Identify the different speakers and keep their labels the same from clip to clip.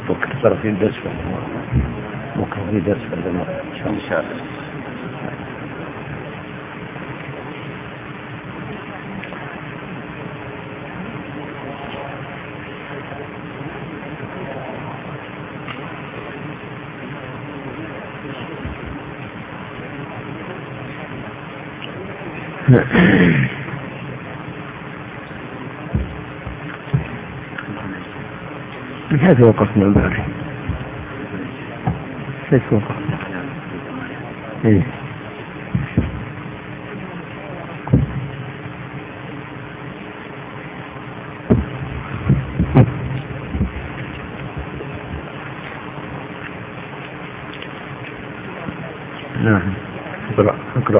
Speaker 1: بكرة في درس بكرة في درس إن شاء الله.
Speaker 2: من حيث وقفنا البارح حيث وقفنا إيه؟ نعم اقرأ.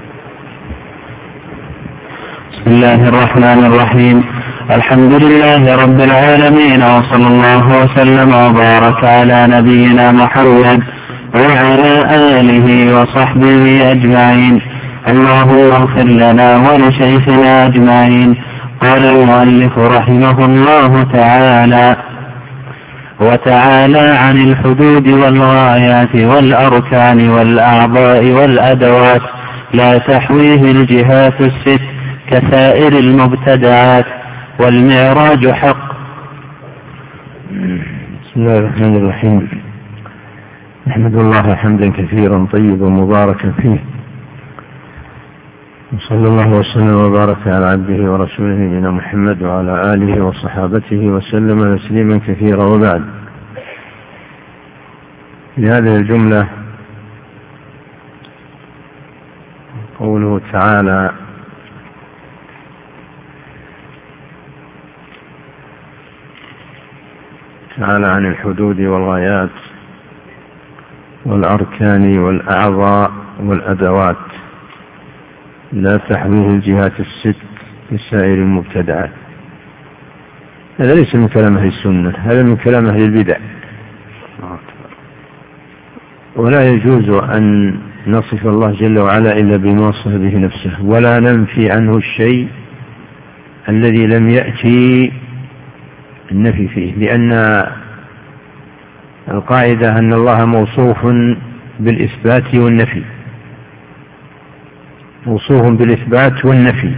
Speaker 3: بسم الله الرحمن الرحيم. الحمد لله رب العالمين، وصلى الله وسلم وبارك على نبينا محمد وعلى آله وصحبه أجمعين. اللهم اغفر لنا ولشيخنا أجمعين. قال المؤلف رحمه الله تعالى: وتعالى عن الحدود والغايات والأركان والأعضاء والأدوات لا تحويه الجهات الست كسائر المبتدعات، والمعراج حق.
Speaker 2: بسم الله الرحمن الرحيم. نحمد الله حمدا كثيرا طيبا مباركا فيه، وصلى الله وسلم وبارك على عبده ورسوله نبينا محمد وعلى آله وصحابته وسلم تسليما كثيرا. وبعد، في هذه الجملة قوله تعالى: عن الحدود والغايات والأركان والأعضاء والأدوات لا تحويه الجهات الست كسائر المبتدعات. هذا ليس من كلام أهل السنة، هذا من كلام أهل البدع، ولا يجوز أن نصف الله جل وعلا إلا بما وصف به نفسه، ولا ننفي عنه الشيء الذي لم يأتي النفي فيه، لأن القاعدة أن الله موصوف بالإثبات والنفي، موصوف بالإثبات والنفي،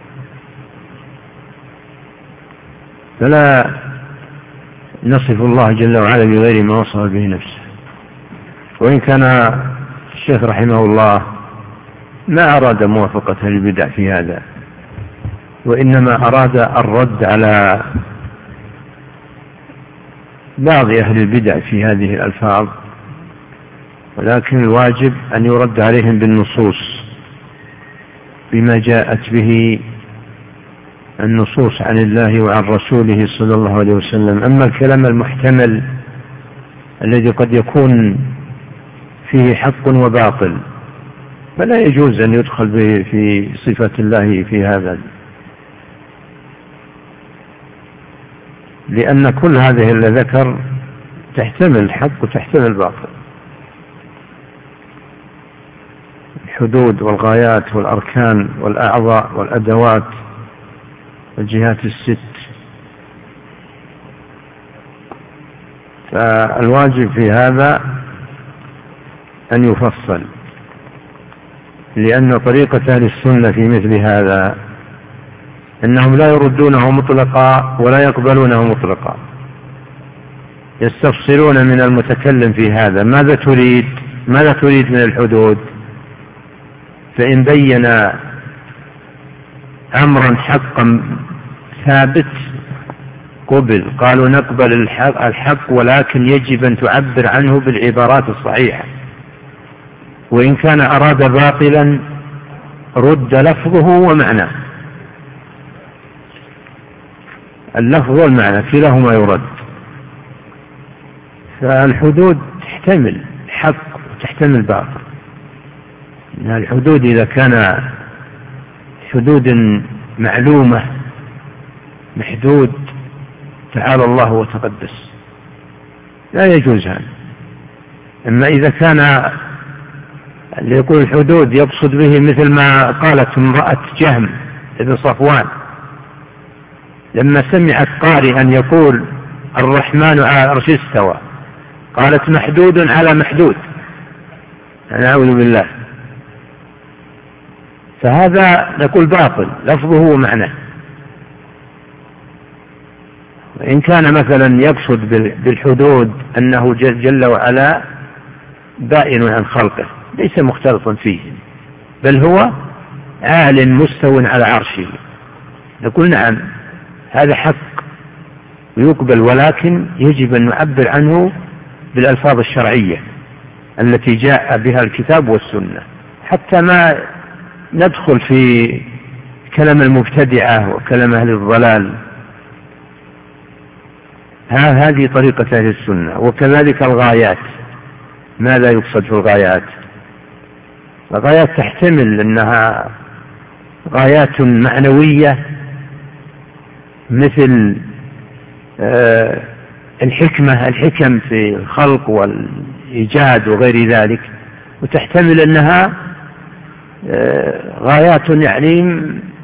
Speaker 2: فلا نصف الله جل وعلا بغير ما وصف به نفسه. وإن كان الشيخ رحمه الله ما أراد موافقة البدع في هذا، وإنما أراد الرد على بعض أهل البدع في هذه الألفاظ، ولكن الواجب أن يرد عليهم بالنصوص بما جاءت به النصوص عن الله وعن رسوله صلى الله عليه وسلم. أما الكلام المحتمل الذي قد يكون فيه حق وباطل فلا يجوز أن يدخل به في صفة الله في هذا، لأن كل هذه اللي ذكر تحتمل الحق وتحتمل الباطل. الحدود والغايات والأركان والأعضاء والأدوات والجهات الست، فالواجب في هذا أن يفصل، لأن طريقة أهل السنة في مثل هذا أنهم لا يردونه مطلقا ولا يقبلونه مطلقا، يستفصلون من المتكلم في هذا: ماذا تريد من الحدود؟ فإن بين أمرا حقا ثابت قبل، قالوا نقبل الحق ولكن يجب أن تعبر عنه بالعبارات الصحيحة، وإن كان أراد باطلا رد لفظه ومعناه، اللفظ والمعنى كلاهما يرد. فالحدود تحتمل حق وتحتمل باطل. الحدود إذا كان حدود معلومة محدود تعالى الله وتقدس لا يجوز هذا. أما إذا كان اللي يقول الحدود يقصد به مثل ما قالت امرأة جهم ابن صفوان لما سمعت قارئا يقول الرحمن على العرش استوى، قالت محدود على محدود، نعوذ بالله. فهذا نقول باطل لفظه ومعناه. وإن كان مثلا يقصد بالحدود أنه جل وعلا بائن عن خلقه ليس مختلطا فيه، بل هو عال مستو على عرشه، نقول نعم هذا حق ويقبل، ولكن يجب أن نعبر عنه بالألفاظ الشرعية التي جاء بها الكتاب والسنة، حتى ما ندخل في كلام المبتدعة وكلام أهل الضلال. هذه طريقة أهل السنة. وكذلك الغايات، ماذا يقصد في الغايات؟ الغايات تحتمل أنها غايات معنوية مثل الحكم في الخلق والإيجاد وغير ذلك، وتحتمل أنها غايات يعني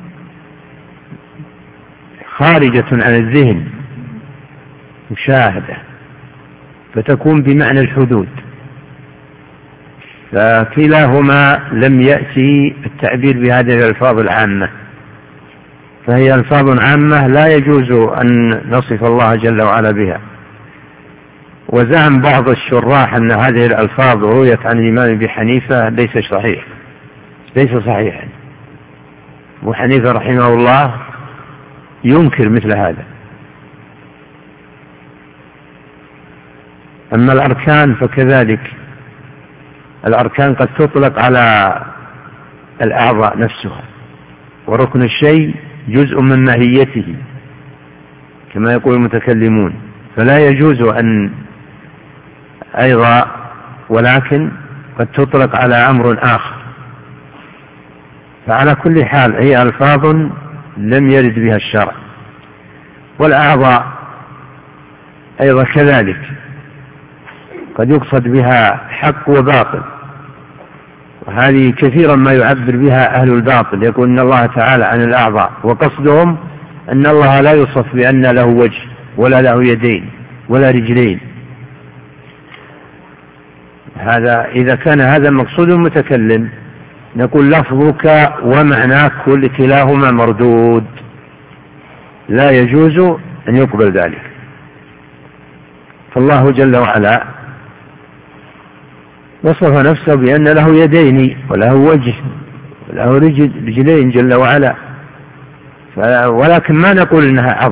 Speaker 2: خارجة عن الذهن مشاهدة، فتكون بمعنى الحدود. فكلاهما لم يأتي التعبير بهذه الألفاظ العامة، فهي ألفاظ عامة لا يجوز أن نصف الله جل وعلا بها. وزعم بعض الشراح أن هذه الألفاظ رويت عن الإمام أبي حنيفة ليس صحيحا. أبو حنيفة رحمه الله ينكر مثل هذا. أما الأركان فكذلك، الأركان قد تطلق على الأعضاء نفسها، وركن الشيء جزء من ماهيته كما يقول المتكلمون، فلا يجوز أن أيضا، ولكن قد تطلق على أمر آخر. فعلى كل حال هي ألفاظ لم يرد بها الشرع. والأعضاء أيضا كذلك قد يقصد بها حق وباطل، وهذه كثيرا ما يعبر بها أهل الباطل، يقول إن الله تعالى عن الأعضاء، وقصدهم أن الله لا يوصف بأن له وجه ولا له يدين ولا رجلين. هذا إذا كان هذا مقصود المتكلم نقول لفظك ومعناك كلاهما مردود، لا يجوز أن يقبل ذلك. فالله جل وعلا وصف نفسه بأن له يدين وله وجه وله رجلين جل وعلا، ولكن ما نقول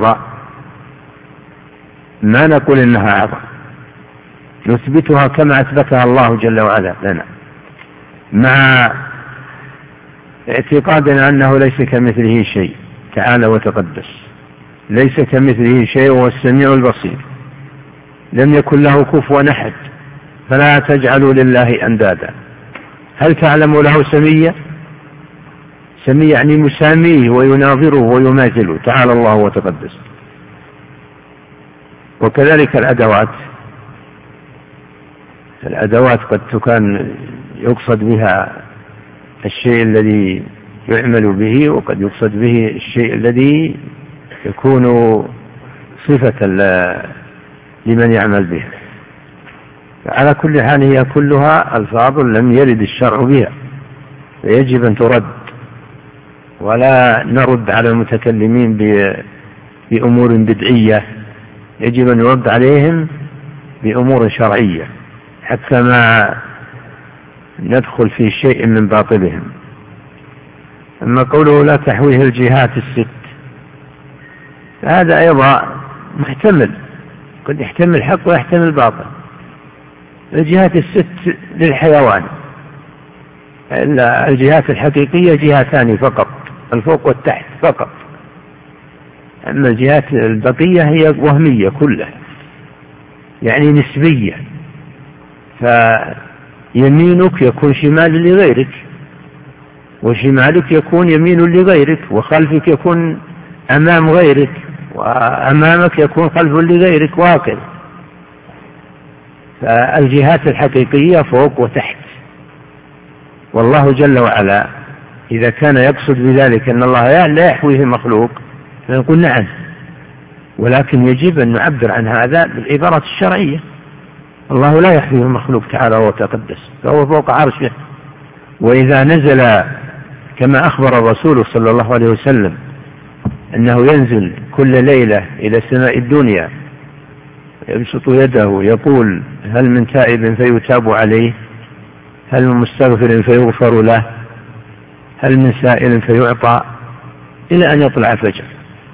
Speaker 2: إنها أعضاء، نثبتها كما أثبتها الله جل وعلا لنا، مع اعتقادنا أنه ليس كمثله شيء تعالى وتقدس، ليس كمثله شيء وهو السميع البصير، لم يكن له كفوا أحد، فلا تجعلوا لله أندادا. هل تعلم له سمية؟ سمية يعني مساميه ويناظره ويماثله تعالى الله وتقدس. وكذلك الأدوات قد تكون يقصد بها الشيء الذي يعمل به، وقد يقصد به الشيء الذي يكون صفة لمن يعمل به. على كل حال هي كلها ألفاظ لم يرد الشرع بها، فيجب أن ترد، ولا نرد على المتكلمين بأمور بدعية، يجب أن يرد عليهم بأمور شرعية حتى ما ندخل في شيء من باطلهم. أما قوله لا تحويه الجهات الست، فهذا أيضا محتمل، قد يحتمل حق ويحتمل باطل. الجهات الست للحيوان، إلا الجهات الحقيقية جهتان فقط، الفوق والتحت فقط، أما الجهات البقية هي وهمية كلها، يعني نسبية، فيمينك يكون شمال لغيرك، وشمالك يكون يمين لغيرك، وخلفك يكون أمام غيرك، وأمامك يكون خلف لغيرك، وهكذا. فالجهات الحقيقية فوق وتحت. والله جل وعلا إذا كان يقصد بذلك أن الله لا يحويه مخلوق، فنقول نعم، ولكن يجب أن نعبر عن هذا بالعبارات الشرعية. الله لا يحويه المخلوق تعالى وتقدس، فهو فوق عرشه. وإذا نزل كما أخبر الرسول صلى الله عليه وسلم أنه ينزل كل ليلة إلى سماء الدنيا يبسط يده يقول هل من تائب فيتاب عليه، هل من مستغفر فيغفر له، هل من سائل فيعطى، إلى أن يطلع الفجر.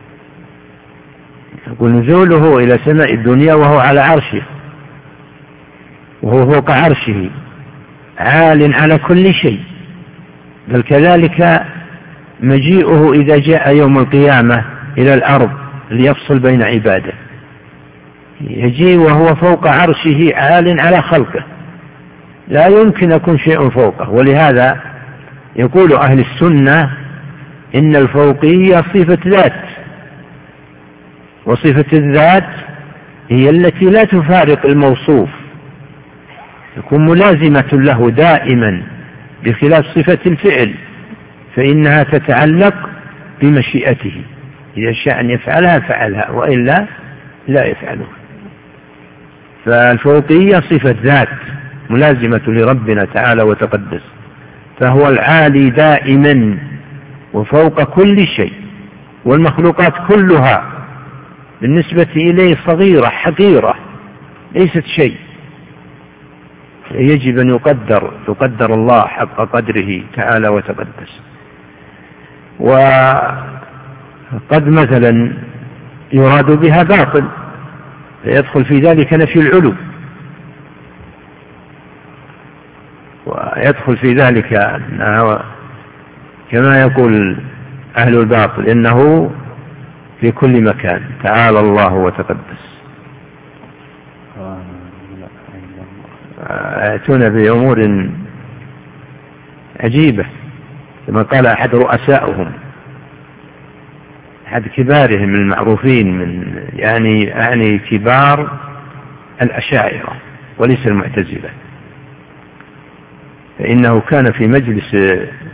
Speaker 2: يقول نزوله إلى سماء الدنيا وهو على عرشه، وهو فوق عرشه عال على كل شيء. بل كذلك مجيئه إذا جاء يوم القيامة إلى الأرض ليفصل بين عباده، يجيء وهو فوق عرشه عال على خلقه، لا يمكن يكون شيء فوقه. ولهذا يقول أهل السنة إن الفوقية صفة ذات، وصفة الذات هي التي لا تفارق الموصوف، تكون ملازمة له دائما، بخلاف صفة الفعل فإنها تتعلق بمشيئته، إذا شاء أن يفعلها فعلها وإلا لا يفعلها. فالفوقية صفة ذات ملازمة لربنا تعالى وتقدس، فهو العالي دائما وفوق كل شيء، والمخلوقات كلها بالنسبة إليه صغيرة حقيرة ليست شيء. يجب أن يقدر الله حق قدره تعالى وتقدس. وقد مثلا يراد بها باطل فيدخل في ذلك نفي العلو، ويدخل في ذلك كما يقول أهل الباطل إنه في كل مكان تعالى الله وتقدس. يأتون بأمور عجيبة كما قال أحد رؤسائهم، أحد كبارهم المعروفين من يعني كبار الأشاعرة وليس المعتزلة، فإنه كان في مجلس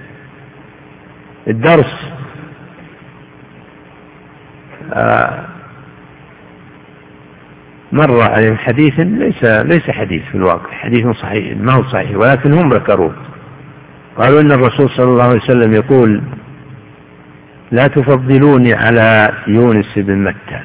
Speaker 2: الدرس مر عليهم حديث ليس حديث في الواقع، حديث صحيح ما هو صحيح ولكن هم ذكروه. قالوا إن الرسول صلى الله عليه وسلم يقول لا تفضلوني على يونس بن متى،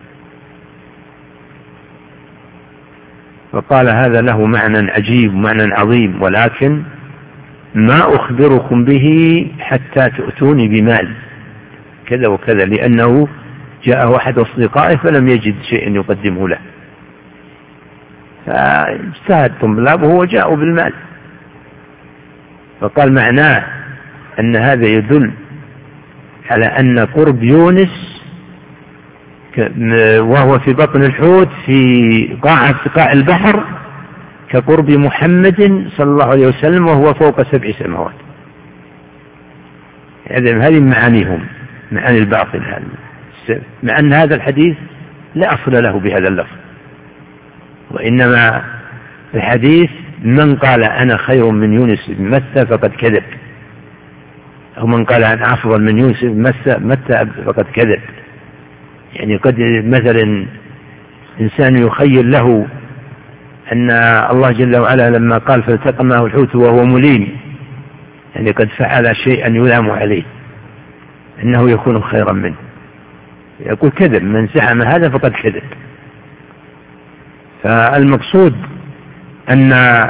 Speaker 2: فقال هذا له معنى عجيب معنى عظيم، ولكن ما أخبركم به حتى تؤتوني بمال كذا وكذا، لأنه جاءه أحد أصدقائه فلم يجد شيء يقدمه له، فاجتهد طلابه وجاءوا بالمال. فقال معناه أن هذا يدل على أن قرب يونس وهو في بطن الحوت في قاع البحر كقرب محمد صلى الله عليه وسلم وهو فوق 7 سماوات. هذه معانيهم، معاني الباطل هذا، مع أن هذا الحديث لا أصل له بهذا اللفظ، وإنما الحديث من قال أنا خير من يونس بن متى فقد كذب، أو من قال أنا أفضل من يونس بن متى فقد كذب. يعني قد مثلا إنسان يخيل له أن الله جل وعلا لما قال فالتقمه الحوت وهو مليم، يعني قد فعل شيئا يلام عليه أنه يكون خيرا منه، يقول كذب، من زعم هذا فقد كذب. فالمقصود أن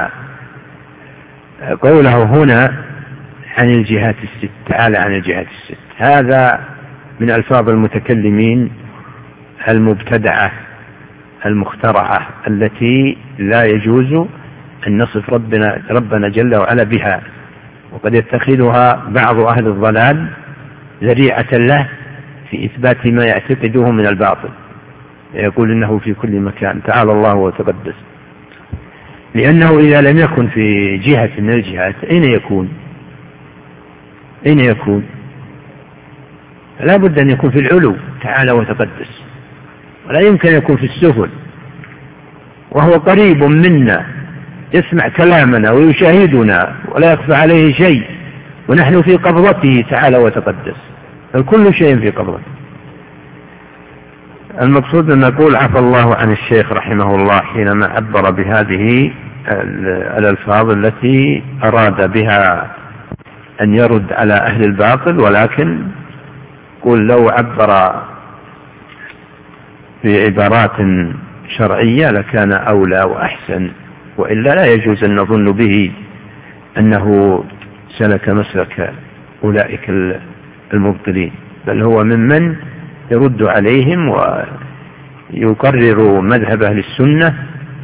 Speaker 2: قوله هنا عن الجهات الست، تعالى عن الجهات الست، هذا من ألفاظ المتكلمين المبتدعة المخترعة التي لا يجوز أن نصف ربنا جل وعلا بها، وقد يتخذها بعض أهل الضلال ذريعة له في إثبات ما يعتقده من الباطل، يقول إنه في كل مكان تعالى الله وتقدس، لأنه إذا لم يكن في جهة من الجهات أين يكون؟ لا بد أن يكون في العلو تعالى وتقدس، ولا يمكن أن يكون في السفل، وهو قريب منا يسمع كلامنا ويشاهدنا ولا يخفى عليه شيء، ونحن في قبضته تعالى وتقدس، فكل شيء في قبضته. المقصود أن نقول عفى الله عن الشيخ رحمه الله حينما عبر بهذه الألفاظ التي أراد بها أن يرد على أهل الباطل، ولكن قل لو عبر بعبارات شرعية لكان أولى وأحسن، وإلا لا يجوز أن نظن به أنه سلك مسلك أولئك المبطلين، بل هو ممن يرد عليهم ويقرر مذهب أهل السنة،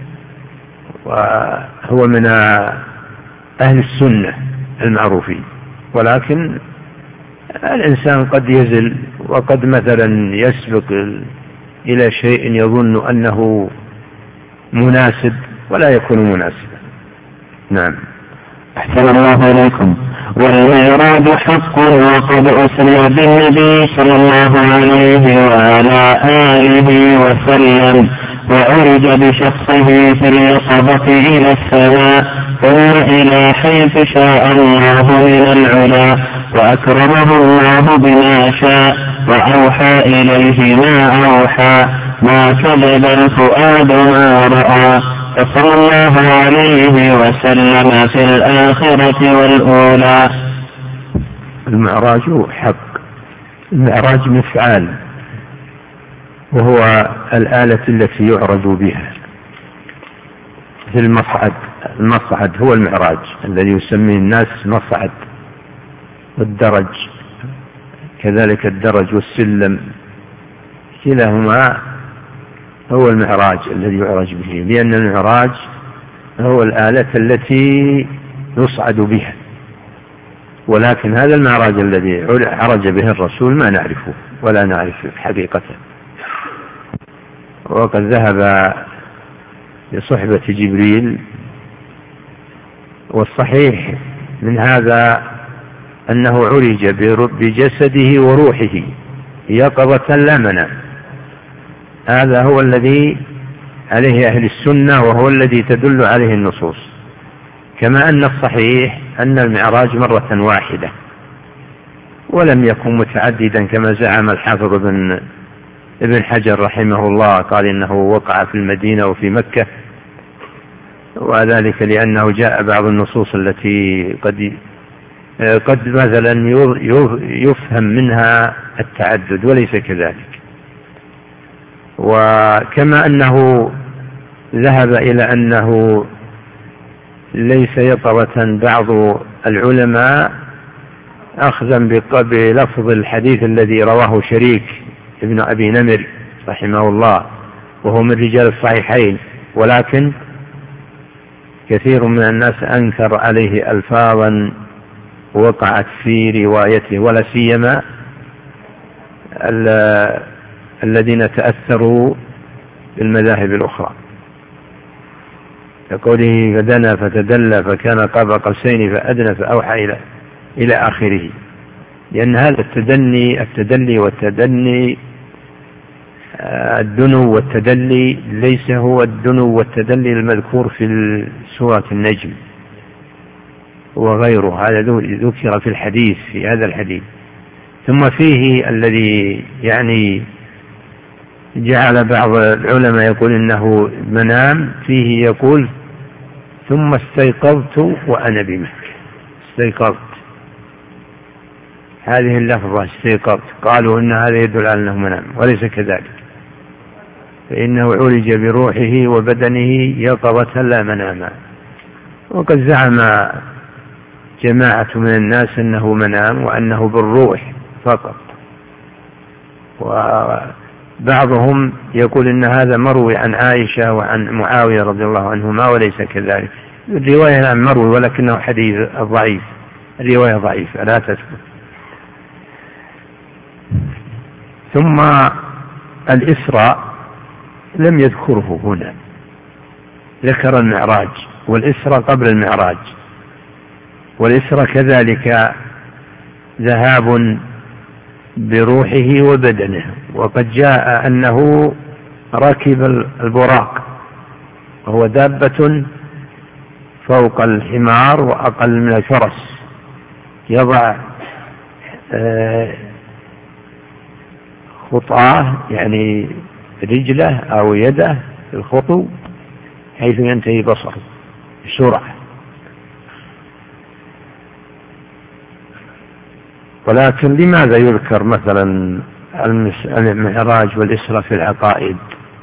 Speaker 2: وهو من أهل السنة المعروفين. ولكن الإنسان قد يزل، وقد مثلا يسبق إلى شيء يظن أنه مناسب ولا يكون مناسبا. نعم.
Speaker 3: أحسن الله إليكم. والمعراج حق وقد أسري بالنبي صلى الله عليه وعلى آله وسلم، وعرج بشخصه في اليقظة إلى السماء ثم إلى حيث شاء الله من العلا، وأكرمه الله بما شاء وأوحى إليه ما أوحى، ما كذب الفؤاد ما رأى، صلى الله عليه وسلم في الآخرة والأولى.
Speaker 2: المعراج حق، المعراج مفعال، وهو الآلة التي يعرج بها في المصعد. المصعد هو المعراج الذي يسميه الناس مصعد، والدرج كذلك، الدرج والسلم كلاهما هو المعراج الذي يعرج به، لأن المعراج هو الآلة التي يصعد بها. ولكن هذا المعراج الذي عرج به الرسول ما نعرفه ولا نعرف حقيقته، وقد ذهب لصحبة جبريل. والصحيح من هذا أنه عرج بجسده وروحه يقظة لا منام. هذا هو الذي عليه أهل السنة، وهو الذي تدل عليه النصوص. كما أن الصحيح أن المعراج مرة واحدة ولم يكن متعددا كما زعم الحافظ ابن حجر رحمه الله، قال إنه وقع في المدينة وفي مكة، وذلك لأنه جاء بعض النصوص التي قد مثلا يفهم منها التعدد وليس كذلك. وكما أنه ذهب إلى أنه ليس يقظة بعض العلماء أخذا بلفظ الحديث الذي رواه شريك ابن أبي نمر رحمه الله، وهو من رجال الصحيحين، ولكن كثير من الناس أنكر عليه ألفاظا وقعت في روايته، ولا سيما الذين تأثروا بالمذاهب الأخرى، كقوله فدنا فتدلى فكان قاب قوسين فأدنى فأوحى إلى آخره. لأن هذا التدلي والتدني، الدنو والتدلي ليس هو الدنو والتدلي المذكور في سورة النجم وغيره، هذا ذكر في الحديث، في هذا الحديث. ثم فيه الذي يعني جعل بعض العلماء يقول إنه منام، فيه يقول ثم استيقظت وأنا بمكة. استيقظت، هذه اللفظة استيقظت، قالوا إن هذا يدل على أنه منام، وليس كذلك، فإنه عرج بروحه وبدنه يقظة لا مناما. وقد زعم جماعة من الناس أنه منام وأنه بالروح فقط، وبعضهم يقول إن هذا مروي عن عائشة وعن معاوية رضي الله عنهما، وليس كذلك. الرواية عن مروي ولكنه حديث ضعيف، الرواية ضعيفة لا تثبت. ثم الإسراء لم يذكره هنا، ذكر المعراج، والإسراء قبل المعراج. والإسراء كذلك ذهاب بروحه وبدنه، وقد جاء أنه ركب البراق، وهو دابة فوق الحمار وأقل من الفرس، يضع خطاه يعني رجله أو يده في الخطو حيث ينتهي بصره بسرعة. ولكن لماذا يذكر مثلا المعراج والإسراء في العقائد؟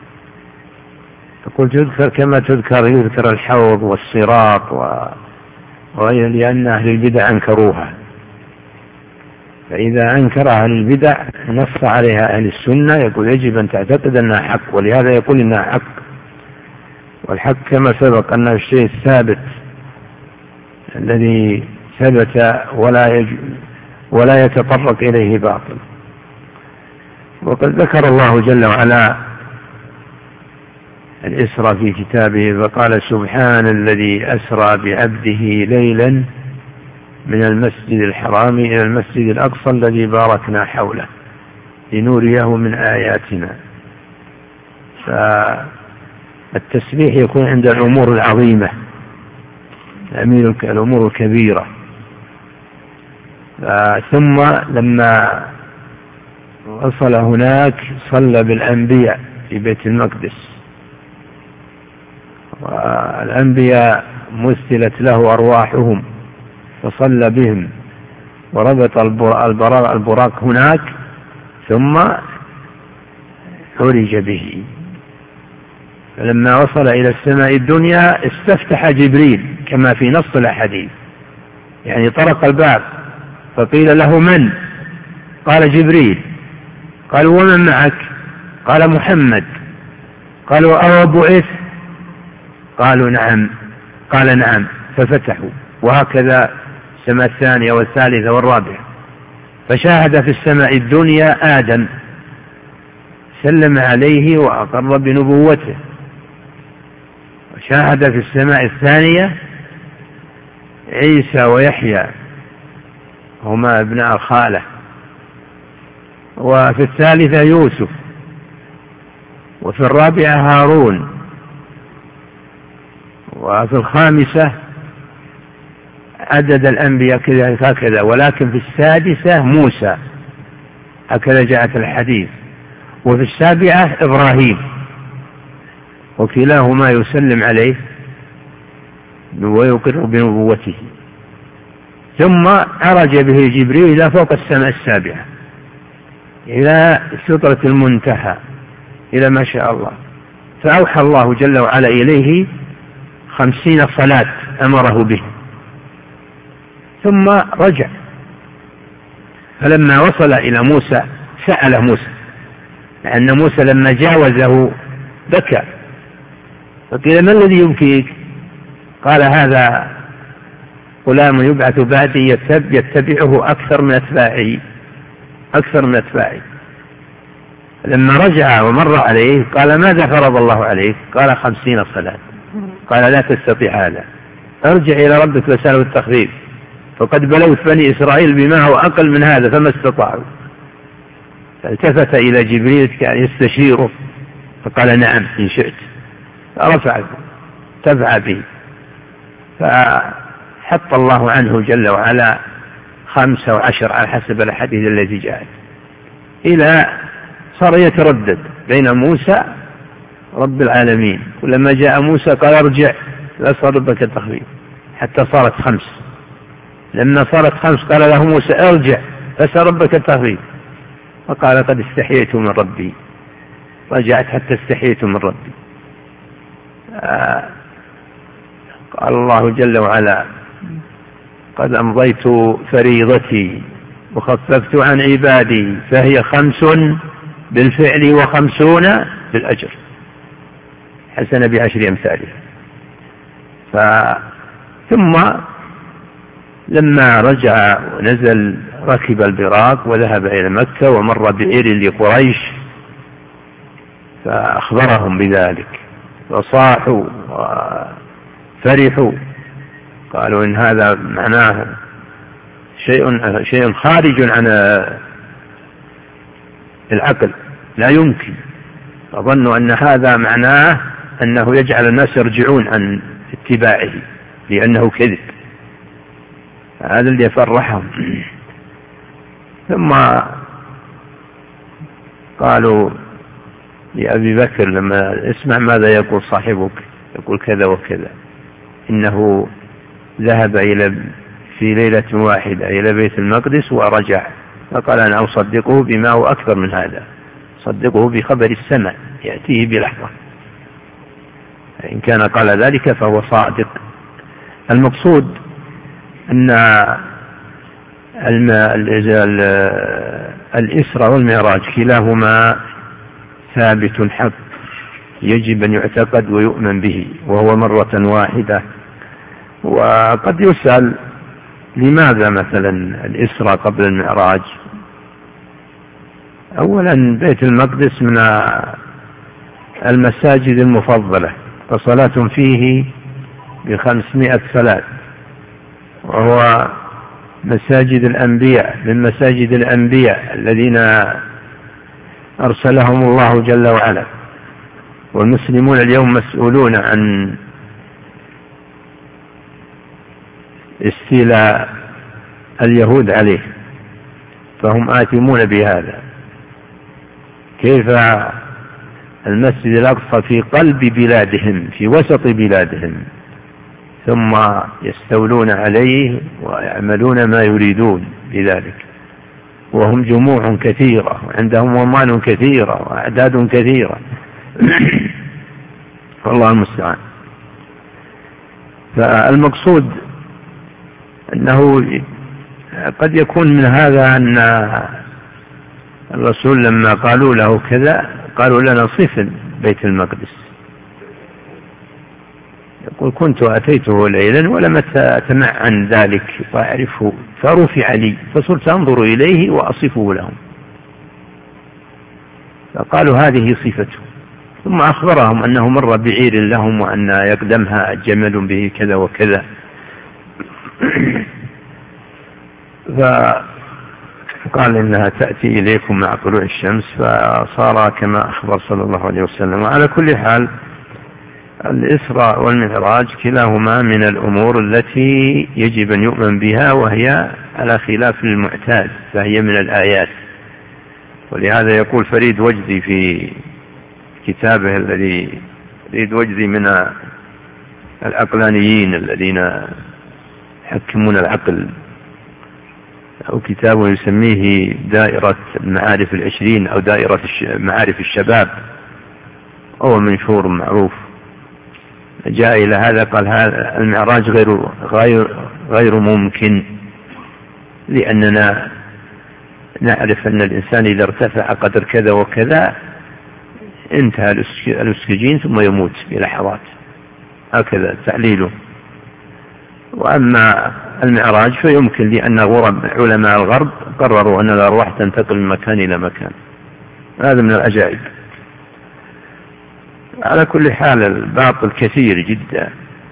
Speaker 2: يقول تذكر كما يذكر الحوض والصراط وغير، لأن أهل البدع أنكروها، فإذا أنكر أهل البدع نص عليها أهل السنة يقول يجب أن تعتقد أنها حق، ولهذا يقول إنها حق. والحق كما سبق أنه الشيء الثابت الذي ثبت ولا يتطرق إليه باطل. وقد ذكر الله جل وعلا الإسراء في كتابه فقال سبحان الذي أسرى بعبده ليلا من المسجد الحرام إلى المسجد الأقصى الذي باركنا حوله لنوريه من آياتنا. فالتسبيح يكون عند الأمور العظيمة، الأمور الكبيرة. ثم لما وصل هناك صلى بالأنبياء في بيت المقدس، والأنبياء مثلت له أرواحهم فصلى بهم وربط البراق هناك ثم عرج به. فلما وصل إلى السماء الدنيا استفتح جبريل كما في نص الحديث، يعني طرق الباب فقيل له من؟ قال جبريل. قالوا ومن معك؟ قال محمد. قالوا أو بعث؟ قالوا نعم. قال نعم. ففتحوا، وهكذا السماء الثانية والثالثة والرابعة. فشاهد في السماء الدنيا آدم سلم عليه وأقر بنبوته، وشاهد في السماء الثانية عيسى ويحيى هما ابناء الخالة، وفي الثالثة يوسف، وفي الرابعة هارون، وفي الخامسة عدد الأنبياء هكذا، ولكن في السادسة موسى هكذا جاءت الحديث، وفي السابعة إبراهيم، وكلاهما يسلم عليه ويقر بنبوته. ثم عرج به جبريل إلى فوق السماء السابعة إلى سدرة المنتهى إلى ما شاء الله، فأوحى الله جل وعلا إليه 50 صلاة أمره به، ثم رجع. فلما وصل إلى موسى سأله موسى، لأن موسى لما جاوزه بكى، فقيل ما الذي يبكيك؟ قال هذا غلام يبعث بعدي يتبعه أكثر من أتباعي. لما رجع ومر عليه قال ماذا فرض الله عليك؟ قال 50 صلاة. قال لا تستطيع هذا، ارجع إلى ربك واسأله التخفيف، فقد بلوت بني إسرائيل بما هو أقل من هذا فما استطاعوا. فالتفت إلى جبريل كان يستشيره فقال نعم إن شئت، فرفع تبع به، فحط الله عنه جل وعلا 5 و10 على حسب الحديث الذي جاءت، إلى صار يتردد بين موسى رب العالمين، ولما جاء موسى قال ارجع فأسأل ربك التخفيف، حتى صارت 5. لما صارت 5 قال له موسى ارجع فأسأل ربك التخفيف، فقال قد استحييت من ربي، رجعت حتى استحييت من ربي. قال الله جل وعلا قد أمضيت فريضتي وخففت عن عبادي، فهي 5 بالفعل و50 بالأجر، حسن ب10 أمثالها. ثم لما رجع ونزل ركب البراق وذهب إلى مكة ومر بعير لقريش، فأخبرهم بذلك وصاحوا وفرحوا، قالوا إن هذا معناه شيء خارج عن العقل لا يمكن. فظنوا أن هذا معناه أنه يجعل الناس يرجعون عن اتباعه لأنه كذب، هذا اللي يفرحهم. ثم قالوا لأبي بكر لما اسمع ماذا يقول صاحبك، يقول كذا وكذا، إنه ذهب في ليلة واحدة إلى بيت المقدس ورجع، فقال أنا أصدقه بما هو أكثر من هذا، صدقه بخبر السماء يأتيه بلحظة، إن كان قال ذلك فهو صادق. المقصود أن الإسراء والمعراج كلاهما ثابت حق يجب أن يعتقد ويؤمن به، وهو مرة واحدة. وقد يسأل لماذا مثلا الإسراء قبل المعراج؟ أولا بيت المقدس من المساجد المفضلة، فصلاة فيه ب500 صلاة، وهو مساجد الأنبياء، من مساجد الأنبياء الذين أرسلهم الله جل وعلا، والمسلمون اليوم مسؤولون عن استيلاء اليهود عليه، فهم آثمون بهذا. كيف المسجد الأقصى في قلب بلادهم، في وسط بلادهم، ثم يستولون عليه ويعملون ما يريدون بذلك، وهم جموع كثيرة وعندهم أموال كثيرة وأعداد كثيرة والله المستعان. فالمقصود أنه قد يكون من هذا أن الرسول لما قالوا له كذا قالوا لنا صف بيت المقدس، يقول كنت أتيته ليلا ولم أتمعن ذلك فأعرفه فرفع لي فصرت أنظر إليه وأصفه لهم، فقالوا هذه صفته، ثم أخبرهم أنه مر بعير لهم وأن يقدمها جمل به كذا وكذا فقال إنها تأتي إليكم مع طلوع الشمس، فصار كما أخبر صلى الله عليه وسلم. وعلى كل حال الإسراء والمعراج كلاهما من الأمور التي يجب أن يؤمن بها، وهي على خلاف المعتاد، فهي من الآيات. ولهذا يقول فريد وجدي في كتابه الذي فريد وجدي من العقلانيين الذين يحكمون العقل، أو كتابه يسميه دائرة المعارف 20 أو دائرة معارف الشباب، هو منشور معروف، جاء إلى هذا قال هذا المعراج غير ممكن، لأننا نعرف أن الإنسان إذا ارتفع قدر كذا وكذا انتهى الأكسجين ثم يموت بلحظات، هكذا تعليله. وأما المعراج فيمكن، لأن علماء الغرب قرروا أن الأرواح تنتقل من مكان إلى مكان، هذا من العجائب. على كل حال الباطل كثير جدا.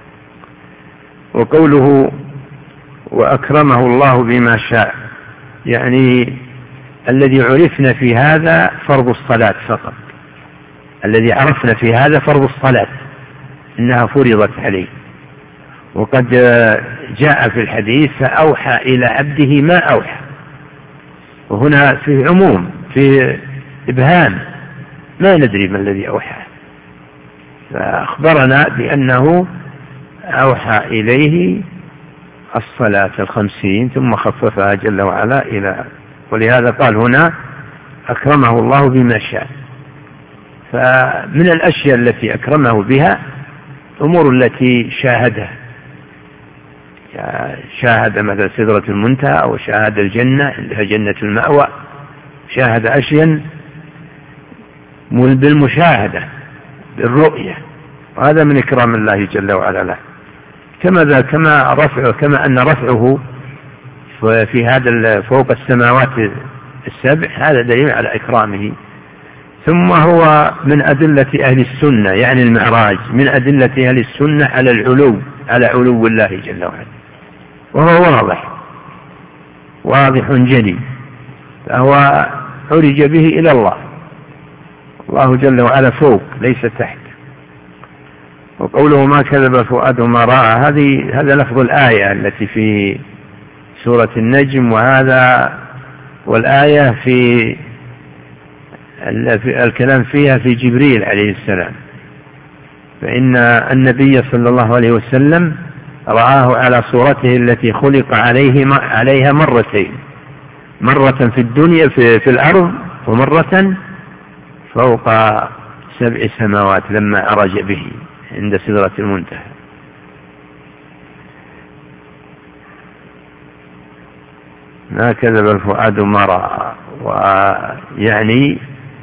Speaker 2: وقوله وأكرمه الله بما شاء، يعني الذي عرفنا في هذا فرض الصلاة فقط، الذي عرفنا في هذا فرض الصلاة إنها فرضت عليه. وقد جاء في الحديث فأوحى إلى عبده ما أوحى، وهنا في عموم، في إبهام، ما ندري ما الذي أوحى، فأخبرنا بأنه أوحى إليه الصلاة 50 ثم خففها جل وعلا إلى، ولهذا قال هنا أكرمه الله بما شاء. فمن الأشياء التي أكرمه بها أمور التي شاهدها، شاهد مثل سدرة المنتهى، أو شاهد الجنة عندها جنة المأوى، شاهد أشياء بالمشاهدة بالرؤية، وهذا من إكرام الله جل وعلا له. كما أن رفعه في هذا فوق السماوات السبع هذا دليل على إكرامه. ثم هو من أدلة أهل السنة، يعني المعراج من أدلة أهل السنة على علو الله جل وعلا، وهو واضح جلي، فهو عرج به إلى الله جل وعلا فوق ليس تحت. وقوله ما كذب فؤاد ما رأى، هذا لفظ الآية التي في سورة النجم، والآية في الكلام فيها في جبريل عليه السلام، فإن النبي صلى الله عليه وسلم رآه على صورته التي خلق عليها مرتين، مرة في الدنيا في الأرض، ومرة فوق 7 سماوات لما عرج به عند سدرة المنتهى. ما كذب الفؤاد ما رأى، ويعني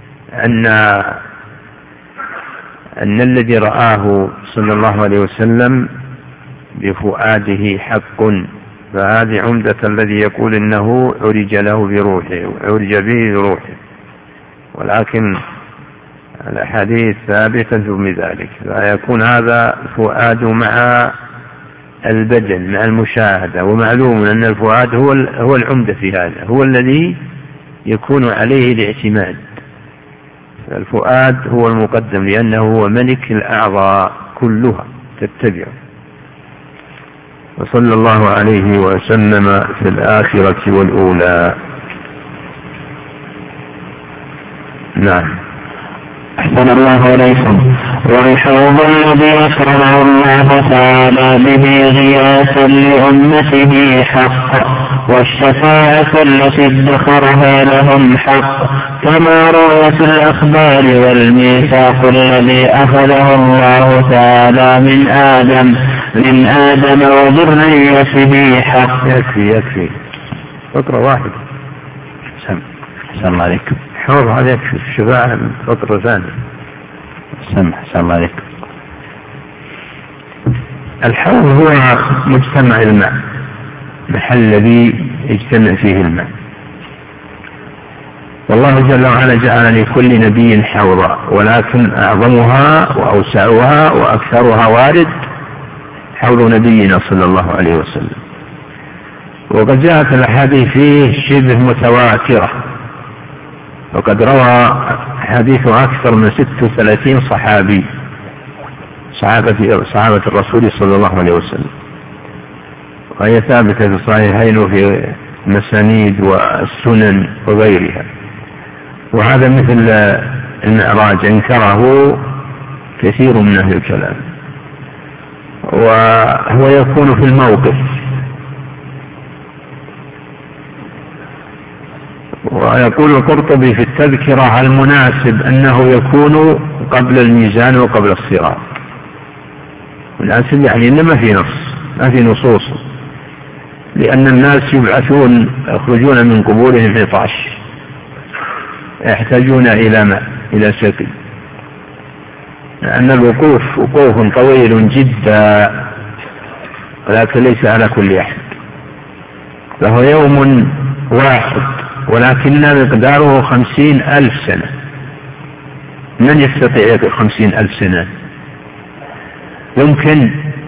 Speaker 2: أن الذي رآه صلى الله عليه وسلم بفؤاده حق، فهذه عمدة الذي يقول إنه عرج له بروحه، عرج به بروحه، ولكن الأحاديث ثابتة من ذلك، فيكون هذا الفؤاد مع البدن مع المشاهدة، ومعلوم أن الفؤاد هو العمدة في هذا، هو الذي يكون عليه الاعتماد. الفؤاد هو المقدم لأنه هو ملك الأعضاء كلها تتبعه. وصلى الله عليه وسلم في الآخرة والأولى. نعم.
Speaker 3: أحسن الله إليكم. والحوض الذي شرعه الله تعالى به غياثا لأمته حق، والشفاعة التي ادخرها لهم حق، كما رويت الأخبار والميثاق الذي أخذه الله تعالى من آدم وذريته حق.
Speaker 2: يكفي فقرة واحدة.
Speaker 3: أحسن الله عليكم.
Speaker 2: حوض عليك في الشفاعة فقرة ثانية.
Speaker 3: أحسن الله عليكم.
Speaker 2: الحوض هو مجتمع الماء، محل الذي يجتمع فيه الماء، والله جل وعلا جعل لكل نبي حوضا، ولكن أعظمها وأوسعها وأكثرها وارد حوض نبينا صلى الله عليه وسلم، وقد جاءت الأحاديث فيه شبه متواترة، وقد روى حديث أكثر من 36 صحابي صحابة الرسول صلى الله عليه وسلم، وهي ثابتة في الصحيحين وفي المسانيد والسنن وغيرها. وهذا مثل المعراج انكره كثير من أهل الكلام، وهو يكون في الموقف، ويقول القرطبي في التذكرة المناسب أنه يكون قبل الميزان وقبل الصراط. مناسب يعني إنما في نص، ما في نصوص، لأن الناس يبعثون يخرجون من قبورهم عطاش، يحتاجون إلى ماء، إلى سقي، لأن الوقوف وقوف طويل جدا، ولكن ليس على كل أحد، فهو يوم واحد ولكن مقداره 50,000 سنة. من يستطيع يقول 50,000 سنة؟ يمكن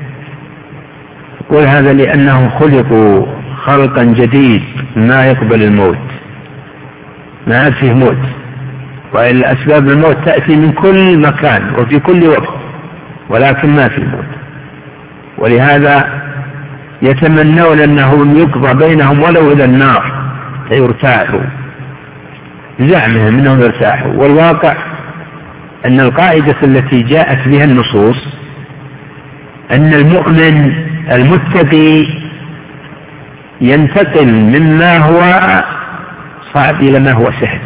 Speaker 2: يقول هذا لأنهم خلقوا خلقا جديد ما يقبل الموت، ما عاد فيه موت، وإلا أسباب الموت تأتي من كل مكان وفي كل وقت، ولكن ما في موت، ولهذا يتمنون أنه يقضى بينهم ولو إلى النار فيرتاحوا، زعمهم أنهم يرتاحوا. والواقع أن القاعدة التي جاءت بها النصوص أن المؤمن المتقي ينتقل مما هو صعب إلى ما هو سهل،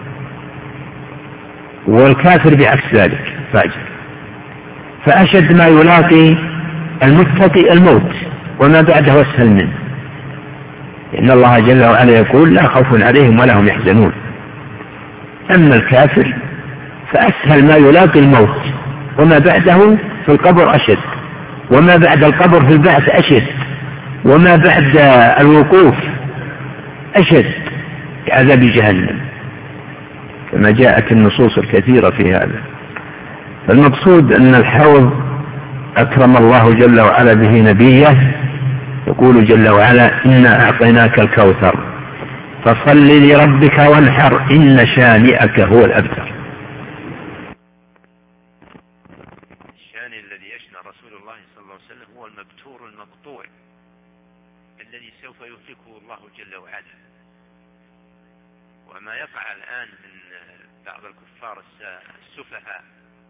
Speaker 2: والكافر بعكس ذلك فاجر. فأشد ما يلاقي المتقي الموت وما بعده أسهل منه، إن الله جل وعلا يقول لا خوف عليهم ولا هم يحزنون. أما الكافر فأسهل ما يلاقي الموت، وما بعده في القبر أشد، وما بعد القبر في البعث أشد، وما بعد الوقوف أشد عذاب جهنم، كما جاءت النصوص الكثيرة في هذا. فالمقصود أن الحوض أكرم الله جل وعلا به نبيه، يقول جل وعلا إنا أعطيناك الكوثر فصل لربك وانحر إن شانئك هو الأبتر. الشان الذي يشنى رسول الله صلى الله عليه وسلم هو المبتور المقطوع الذي سوف يهلكه الله جل وعلا. وما يقع الآن من بعض الكفار السفهاء،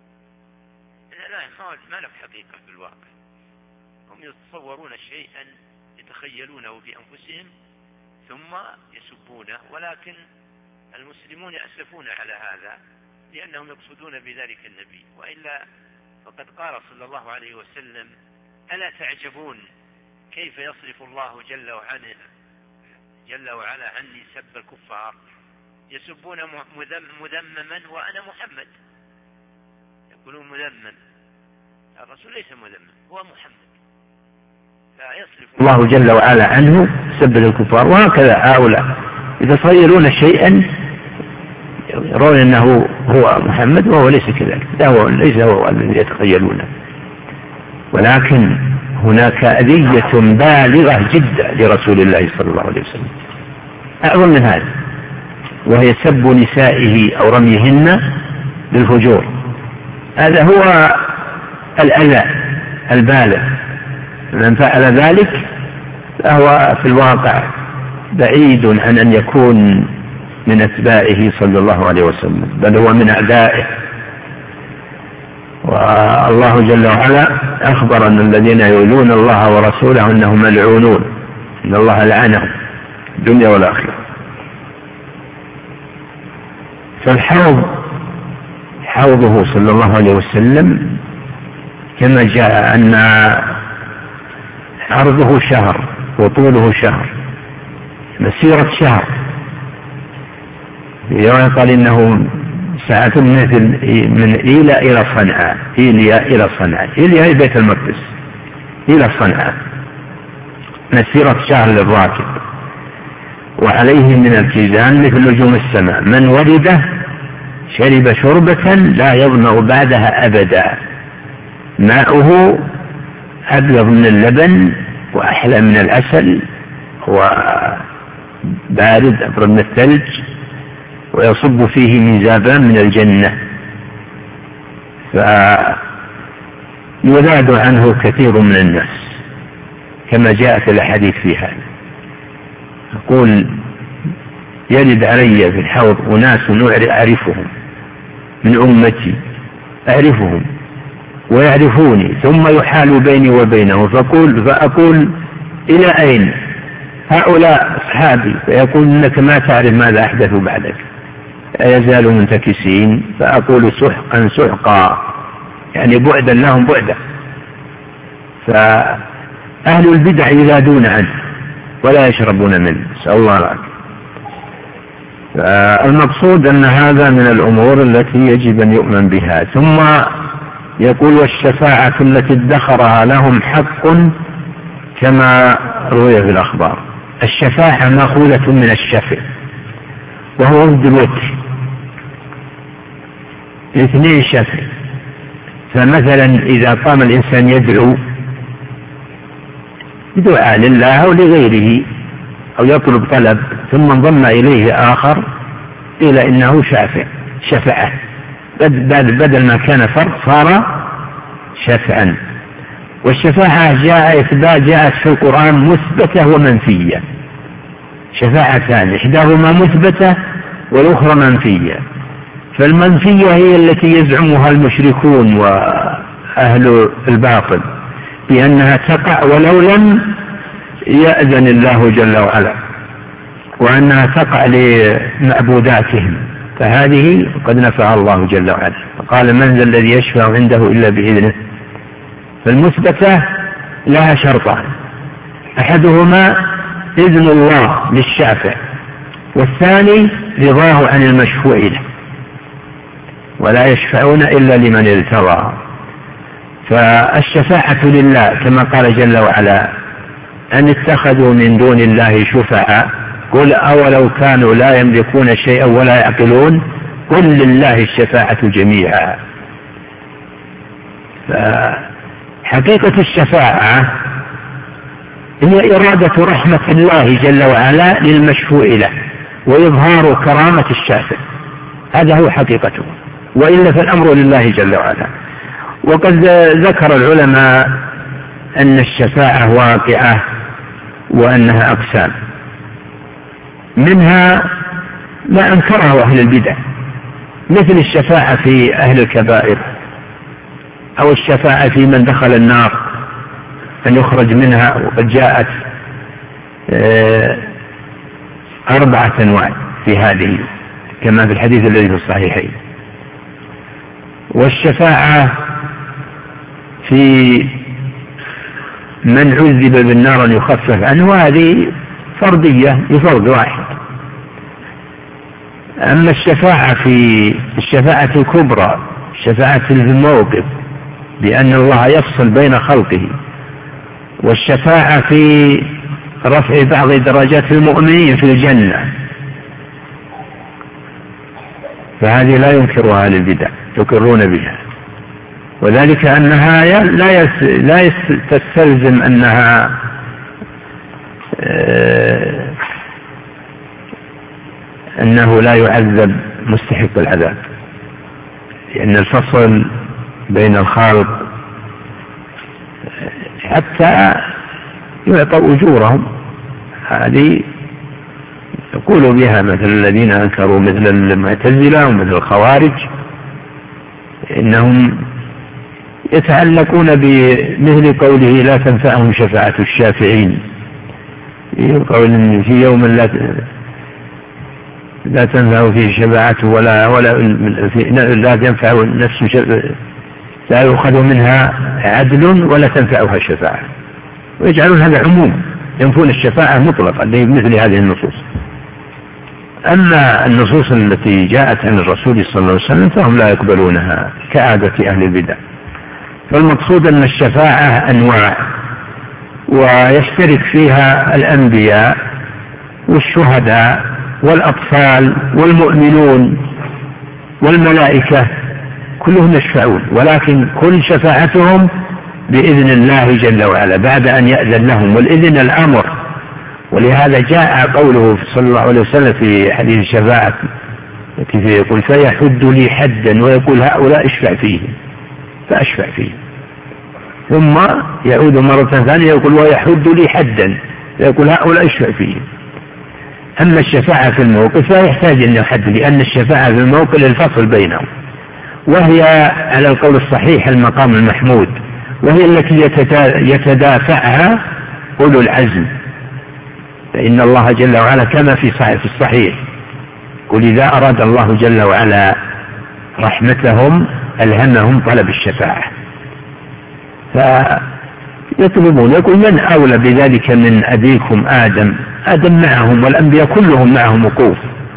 Speaker 2: ما له حقيقة في الواقع، هم يتصورون شيئا يتخيلونه في أنفسهم ثم يسبونه، ولكن المسلمون يأسفون على هذا لأنهم يقصدون بذلك النبي، وإلا فقد قال صلى الله عليه وسلم: ألا تعجبون كيف يصرف الله جل وعلا عني سب الكفار، يسبون مذمما وأنا محمد. يقولون مذمم، الرسول ليس مذمم، هو محمد، فيصرف
Speaker 1: الله جل وعلا عنه سب الكفار. وهكذا هؤلاء يتصيرون شيئا يرون أنه هو محمد وهو ليس كذلك، ليس هو الذي يتخيلونه، ولكن هناك أذية بالغة جدا لرسول الله صلى الله عليه وسلم أعظم من هذا، وهي سب نسائه أو رميهن بالفجور. هذا هو الأذى البالغ، من فعل ذلك فهو في الواقع بعيد عن أن يكون من أتباعه صلى الله عليه وسلم، بل هو من أعدائه. والله جل وعلا أخبر أن الذين يؤذون الله ورسوله أنهم ملعونون، إن الله لعنهم الدنيا والآخرة. فالحوض حوضه صلى الله عليه وسلم كما جاء أن عرضه شهر وطوله شهر، مسيرة شهر. يقال إنه ساعة من إيلا إلى صنعاء، إيليا إلى صنعاء، إيليا بيت المقدس إلى صنعاء، مسيرة شهر للراكب. وعليه من الكيزان مثل نجوم السماء، من ورده شرب شربة لا يظمأ بعدها أبدا، ماؤه أبيض من اللبن وأحلى من العسل وبارد أبرد من الثلج، ويصب فيه ميزابان من الجنة، فيذاد عنه كثير من الناس كما جاء في الحديث في هذا. يقول: يرد علي في الحوض أناس أعرفهم من أمتي، أعرفهم ويعرفوني، ثم يحال بيني وبينه، فأقول: إلى أين هؤلاء أصحابي؟ فيقول: إنك ما تعرف ماذا أحدثوا بعدك، يزالوا منتكسين. فأقول: سحقا سحقا، يعني بعدا لهم بعدا. فأهل البدع يذادون عنه ولا يشربون منه، نسأل الله العافية. فالمقصود أن هذا من الأمور التي يجب أن يؤمن بها. ثم يقول: والشفاعة التي ادخرها لهم حق كما روي في الأخبار. الشفاعة مأخوذة من الشفع، وهو ضد الوتر، اثنين شفع. فمثلا إذا قام الإنسان يدعو دعاء لله أو لغيره أو يطلب طلب ثم انضم إليه آخر، قيل إنه شفعه، بدل ما كان فرد صار شفعا. والشفاعة جاءت في القرآن مثبتة ومنفية، شفاعتان، إحداهما مثبتة والأخرى منفية. فالمنفية هي التي يزعمها المشركون وأهل الباطل بأنها تقع ولو لم يأذن الله جل وعلا، وأنها تقع لمعبوداتهم، فهذه قد نفعها الله جل وعلا، فقال: من ذا الذي يشفع عنده إلا بإذنه. فالمثبتة لها شرطان: أحدهما إذن الله للشافع، والثاني رضاه عن المشفوع له، ولا يشفعون إلا لمن ارتضى. فالشفاعة لله كما قال جل وعلا: أن اتخذوا من دون الله شفعاء قل أولو كانوا لا يملكون شيئا ولا يعقلون قل لله الشفاعة جميعا. فحقيقة الشفاعة هي إرادة رحمة الله جل وعلا للمشفوع له وإظهار كرامة الشافع، هذا هو حقيقته، وإلا فالأمر لله جل وعلا. وقد ذكر العلماء أن الشفاعة واقعة وأنها أقسام، منها ما أنكره أهل البدع مثل الشفاعة في أهل الكبائر أو الشفاعة في من دخل النار أن يخرج منها، وقد جاءت 4 أنواع في هذه كما في الحديث الذي في الصحيحين. والشفاعة في من عذب بالنار أن يخفف عنه، هذه فردية لفرد واحد. أما الشفاعة في الشفاعة الكبرى، الشفاعة في الموقف بأن الله يفصل بين خلقه، والشفاعة في رفع بعض درجات المؤمنين في الجنة، فهذه لا ينكرها أهل البدع، يقرون بها، وذلك أنها لا تستلزم أنه لا يعذب مستحق العذاب، لأن الفصل بين الخالق حتى يعطوا أجورهم، هذه يقول بها مثل الذين أنكروا مثل المعتزلة ومثل الخوارج، إنهم يتعلقون بمثل قوله لا تنفعهم شفاعة الشافعين، في يوم لا تنفع فيه شفاعته لا تنفع نفس لا يؤخذ منها عدل ولا تنفعها شفاعة، ويجعلون هذا عموم، ينفون الشفاعة مطلقا مثل هذه النصوص. أما النصوص التي جاءت عن الرسول صلى الله عليه وسلم فهم لا يقبلونها كعادة أهل البدع. فالمقصود أن الشفاعة أنواع، ويشترك فيها الأنبياء والشهداء والأطفال والمؤمنون والملائكة، كلهم يشفعون، ولكن كل شفاعتهم بإذن الله جل وعلا بعد أن يأذن لهم، والإذن الأمر. ولهذا جاء قوله صلى الله عليه وسلم في حديث الشفاعة كيف يقول فيحد لي حدا ويقول هؤلاء اشفع فيه فأشفع فيه، ثم يعود مرة ثانية يقول ويحد لي حدا ويقول هؤلاء اشفع فيه. أما الشفاعة في الموقف لا يحتاج أن يحد، لأن الشفاعة في الموقف الفصل بينهم، وهي على القول الصحيح المقام المحمود، وهي التي يتدافعها أولو العزم. فإن الله جل وعلا كما في الصحيح قل إذا أراد الله جل وعلا رحمتهم ألهمهم طلب الشفاعة، فيطلبون، يقول من أولى بذلك من أبيكم آدم معهم والأنبياء كلهم معهم وقوف،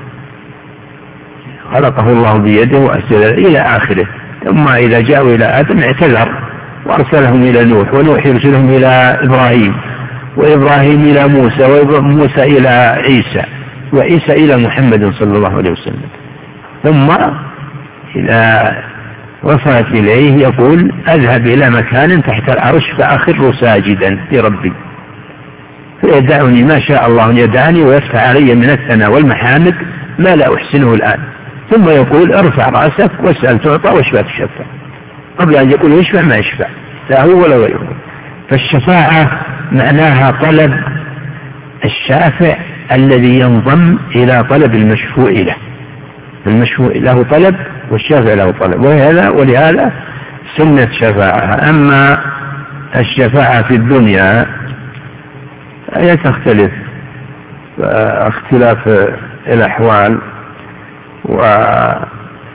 Speaker 1: خلقه الله بيده وأسأل إلى آخره. ثم إذا جاءوا إلى آدم اعتذر وأرسلهم إلى نوح، ونوح يرسلهم إلى إبراهيم، وإبراهيم إلى موسى، وموسى إلى عيسى، وعيسى إلى محمد صلى الله عليه وسلم. ثم إذا وصلت إليه يقول أذهب إلى مكان تحت العرش فأخر ساجدا لربي فيدعني ما شاء الله أن يدعني ويفتح علي من الثناء والمحامد ما لا أحسنه الآن، ثم يقول ارفع رأسك واسأل تعطى واشفع تشفع، قبل أن يقول يشفع ما يشفع لا هو ولا غيره. فالشفاعة معناها طلب الشافع الذي ينضم إلى طلب المشفوع له، المشفوع له طلب والشافع له طلب، ولهذا سنة شفاعة. أما الشفاعة في الدنيا هي تختلف اختلاف الأحوال، وقد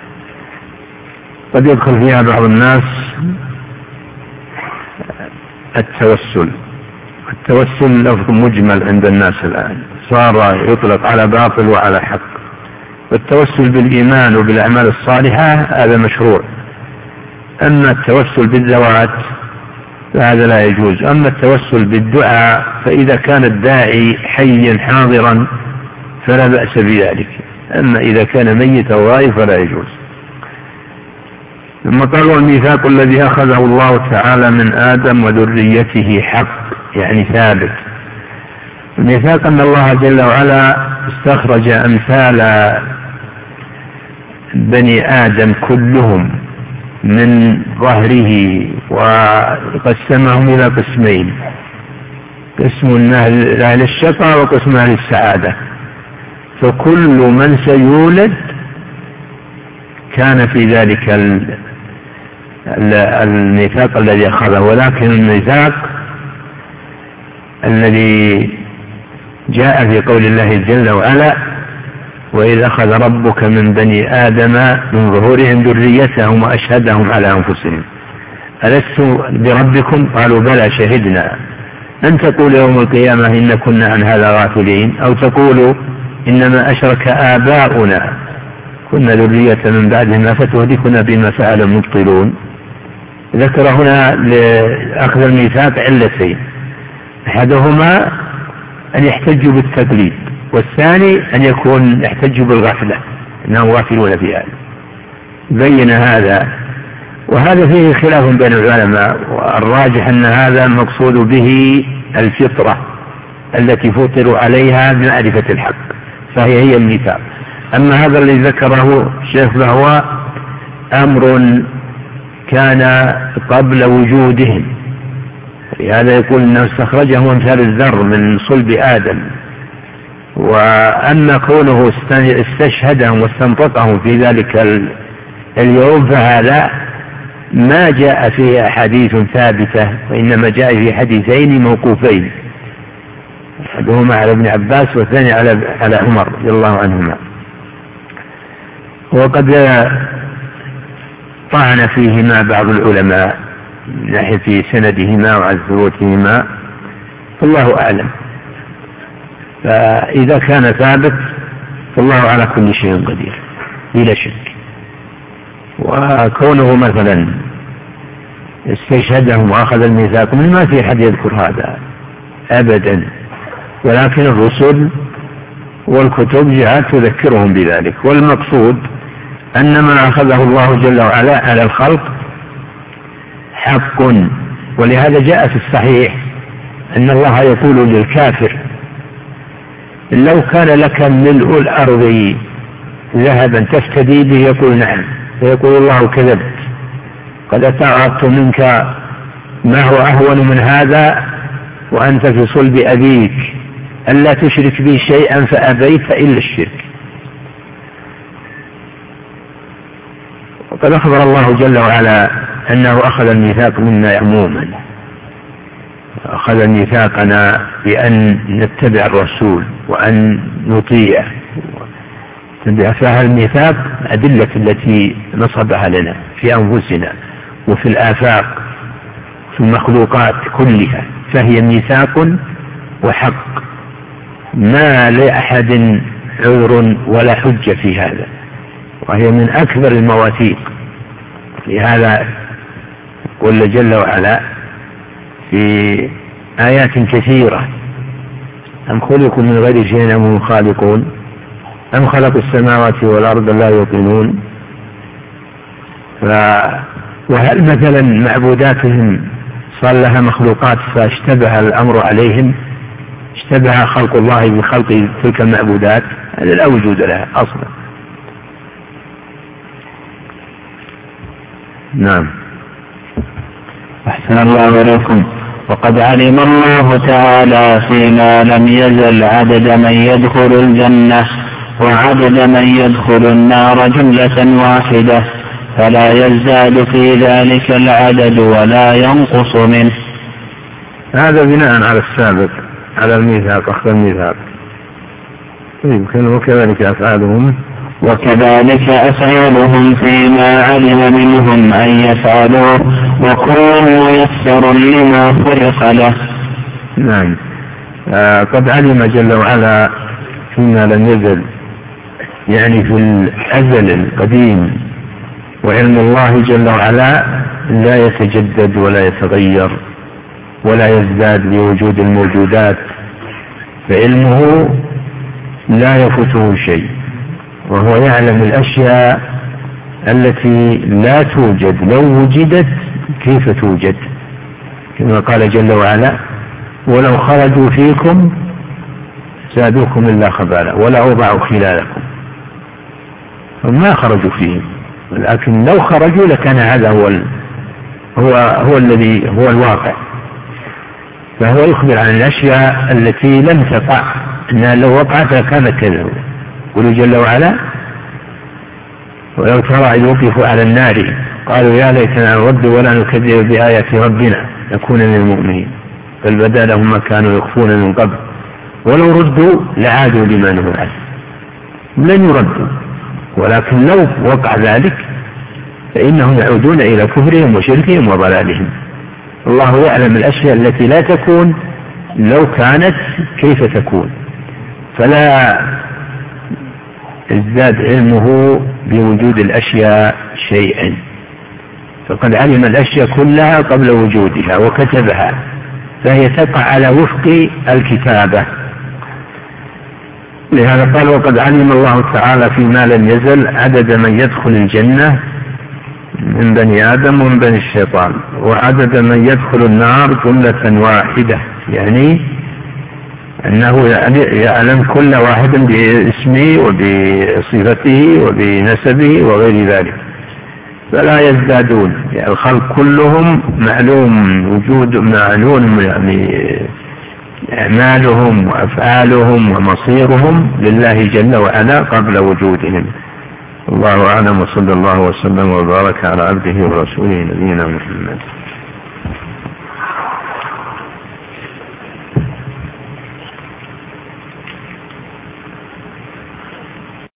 Speaker 1: يدخل فيها بعض الناس التوسل لفظ مجمل عند الناس الآن، صار يطلق على باطل وعلى حق. والتوسل بالإيمان وبالأعمال الصالحة هذا مشروع، أما التوسل بالذوات فهذا لا يجوز. أما التوسل بالدعاء فإذا كان الداعي حيا حاضرا فلا بأس بذلك، أما إذا كان ميتا غائب فلا يجوز. ثم قالوا الميثاق الذي أخذه الله تعالى من آدم وذريته حق، يعني ثابت. الميثاق أن الله جل وعلا استخرج أمثال بني آدم كلهم من ظهره وقسمهم إلى قسمين، قسم أهل الشقاء وقسم أهل السعادة، فكل من سيولد كان في ذلك الميثاق الذي أخذه، ولكن الميثاق الذي جاء في قول الله جل وعلا: وإذ أخذ ربك من بني آدم من ظهورهم ذريتهم وأشهدهم على أنفسهم ألست بربكم؟ قالوا بلى شهدنا أن تقول يوم القيامة إن كنا عن هذا غافلين، أو تقولوا إنما أشرك آباؤنا كنا ذرية من بعدهم أفتهلكنا بما فعل المبطلون. ذكر هنا لأخذ الميثاق علتين: أحدهما أن يحتجوا بالتقليد، والثاني أن يكون يحتجوا بالغفلة أنهم غافلون في هذا. بين هذا، وهذا فيه خلاف بين العلماء، والراجح أن هذا المقصود به الفطرة التي فطروا عليها بمعرفة الحق، فهي الميثاق. أما هذا الذي ذكره الشيخ فهو أمر كان قبل وجودهم، لهذا يقول أنه استخرجه أمثال الذر من صلب آدم. وأما كونه استشهدهم واستنطقهم في ذلك اليوم فهذا ما جاء فيه أحاديث ثابتة، وإنما جاء في حديثين موقوفين، أحدهما على ابن عباس والثاني على عمر رضي الله عنهما. وقد طعن فيهما بعض العلماء من ناحية سندهما وعن ثبوتهما، فالله أعلم. فإذا كان ثابت فالله على كل شيء قدير بلا شك. وكونه مثلا استشهدهم وأخذ الميثاق ما في أحد يذكر هذا أبدا، ولكن الرسل والكتب جاءت تذكرهم بذلك. والمقصود أن ما أخذه الله جل وعلا على الخلق حق، ولهذا جاء في الصحيح أن الله يقول للكافر: لو كان لك ملء الأرض ذهبا تفتدي به، يقول نعم، فيقول الله: كذبت، قد أتعرضت منك ما هو أهون من هذا وأنت في صلب أبيك ألا تشرك بي شيئا فأبيت إلا الشرك. وقد أخبر الله جل وعلا أنه أخذ الميثاق منا عموما، أخذ ميثاقنا بأن نتبع الرسول وأن نطيع. فهذا الميثاق أدلة التي نصبها لنا في أنفسنا وفي الآفاق في المخلوقات كلها، فهي ميثاق وحق، ما لأحد عذر ولا حجة في هذا، وهي من أكبر المواثيق. لهذا قل جل وعلا في آيات كثيرة: أم خلقوا من غير شيء أم هم خالقون أم خلقوا السماوات والأرض لا يوقنون. وهل مثلا معبوداتهم صار لها مخلوقات فاشتبه الأمر عليهم، اشتبه خلق الله بخلق تلك المعبودات؟ هذا لا وجود لها أصلا. نعم.
Speaker 3: أحسن الله إليكم. وقد علم الله تعالى فيما لم يزل عدد من يدخل الجنة وعدد من يدخل النار جملة واحدة، فلا يزداد في ذلك العدد ولا ينقص منه.
Speaker 2: هذا بناء على السابق، على الميثاق، أخذ الميثاق. وكذلك أفعالهم فيما علم منهم أن يفعلوه، وكل ميسر لما خلق له. نعم. قد علم جل وعلا فيما لم يزل، يعني في الأزل القديم. وعلم الله جل وعلا لا يتجدد ولا يتغير ولا يزداد بوجود الموجودات، فعلمه لا يفوته شيء، وهو يعلم الأشياء التي لا توجد، لو وجدت كيف توجد، كما قال جل وعلا: ولو خرجوا فيكم زادوكم إلا خبالا ولا أوضعوا خلالكم. فما خرجوا فيهم، ولكن لو خرجوا لكان هذا هو الذي هو الواقع. فهو يخبر عن الأشياء التي لم تقع، أنها لو وقعت كانت كذا. يقول جل وعلا:
Speaker 1: ولو ترى إذ وقفوا على النار قالوا يا ليتنا نرد ولا نكذب بآيات ربنا نكون من المؤمنين بل بدا لهم ما كانوا يخفون من قبل ولو ردوا لعادوا لما نهوا عنه. لن يردوا، ولكن لو وقع ذلك فإنهم يعودون إلى كفرهم وشركهم وضلالهم. الله يعلم الأشياء التي لا تكون لو كانت كيف تكون، فلا ازداد علمه بوجود الأشياء شيئا، فقد علم الأشياء كلها قبل وجودها وكتبها، فهي تقع على وفق الكتابة. لهذا قال وقد علم الله تعالى فيما لم يزل عدد من يدخل الجنة من بني آدم ومن بني الشيطان، وعدد من يدخل النار جملة واحدة، يعني أنه يعلم كل واحد باسمه وبصفته وبنسبه وغير ذلك، فلا يزدادون. يعني الخلق كلهم معلوم وجود معلوم، يعني أعمالهم وأفعالهم ومصيرهم لله جل وعلا قبل وجودهم. الله أعلم، وصلى الله وسلم وبارك على عبده ورسوله نبينا محمد.